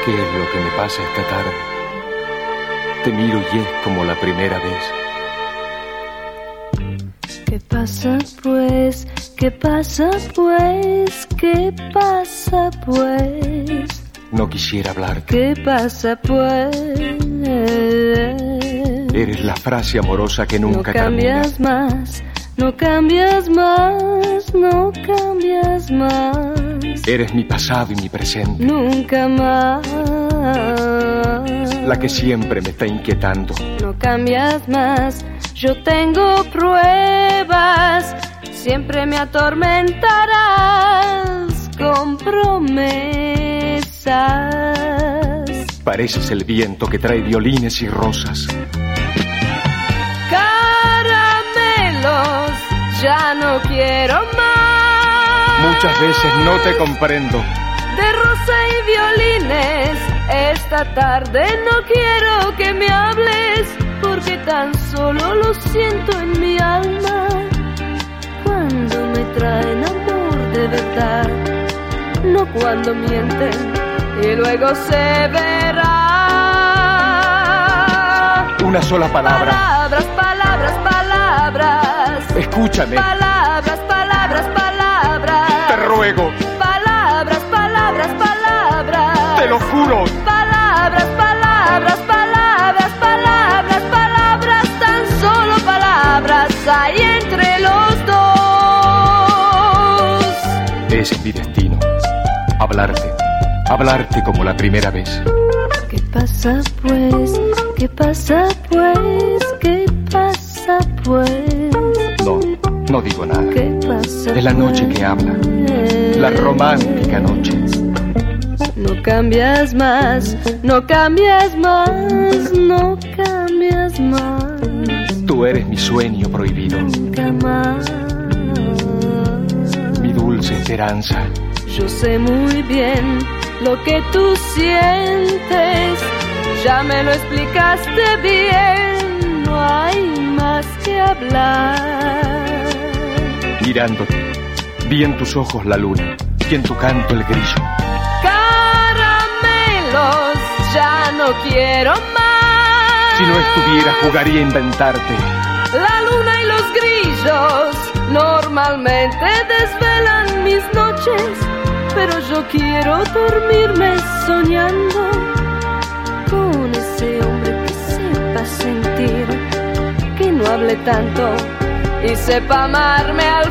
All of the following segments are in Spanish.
¿Qué es lo que me pasa esta tarde? Te miro y es como la primera vez. ¿Qué pasa pues? ¿Qué pasa pues? ¿Qué pasa pues? No quisiera hablarte. ¿Qué pasa pues? Eres la frase amorosa que nunca cambias termina. Más, no cambias más, no cambias más. Eres mi pasado y mi presente. Nunca más. La que siempre me está inquietando. No cambias más. Yo tengo pruebas. Siempre me atormentarás con promesas. Pareces el viento que trae violines y rosas. Caramelos, ya no quiero más. Muchas veces no te comprendo. De rosa y violines, esta tarde no quiero que me hables, porque tan solo lo siento en mi alma. Cuando me traen amor de verdad, no cuando mienten y luego se verá. Una sola palabra. Palabras, palabras, palabras. Escúchame. Palabras, palabras, palabras. Te ruego. Palabras, palabras, palabras. Te lo juro. Palabras, palabras, palabras, palabras, palabras, tan solo palabras hay entre los dos. Ese es mi destino. Hablarte como la primera vez. ¿Qué pasa pues? ¿Qué pasa pues? ¿Qué pasa pues? No digo nada. ¿Qué pasa? Es la noche que habla. La romántica noche. No cambias más, no cambias más, no cambias más. Tú eres mi sueño prohibido. Nunca más. Mi dulce esperanza. Yo sé muy bien lo que tú sientes. Ya me lo explicaste bien. No hay más que hablar. Mirándote, vi en tus ojos la luna y en tu canto el grillo. Caramelos, ya no quiero más. Si no estuviera, jugaría a inventarte. La luna y los grillos normalmente desvelan mis noches, pero yo quiero dormirme soñando con ese hombre que sepa sentir, que no hable tanto y sepa amarme al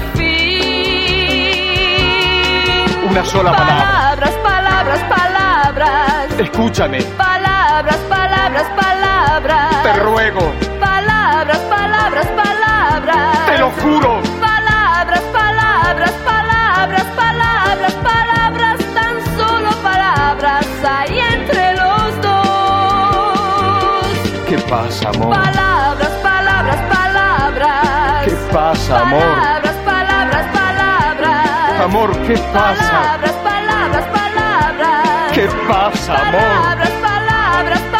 fin. Una sola palabra. Palabras, palabras, palabras. Escúchame. Palabras, palabras, palabras. Te ruego. Palabras, palabras, palabras. Te lo juro. Palabras, palabras, palabras, palabras, palabras, tan solo palabras hay entre los dos. ¿Qué pasa, amor? Palabras, palabras, palabras. ¿Qué pasa, amor? Palabras, palabras, palabras. Amor, ¿qué pasa? Palabras, palabras, palabras. ¿Qué pasa, amor? Palabras, palabras, palabras.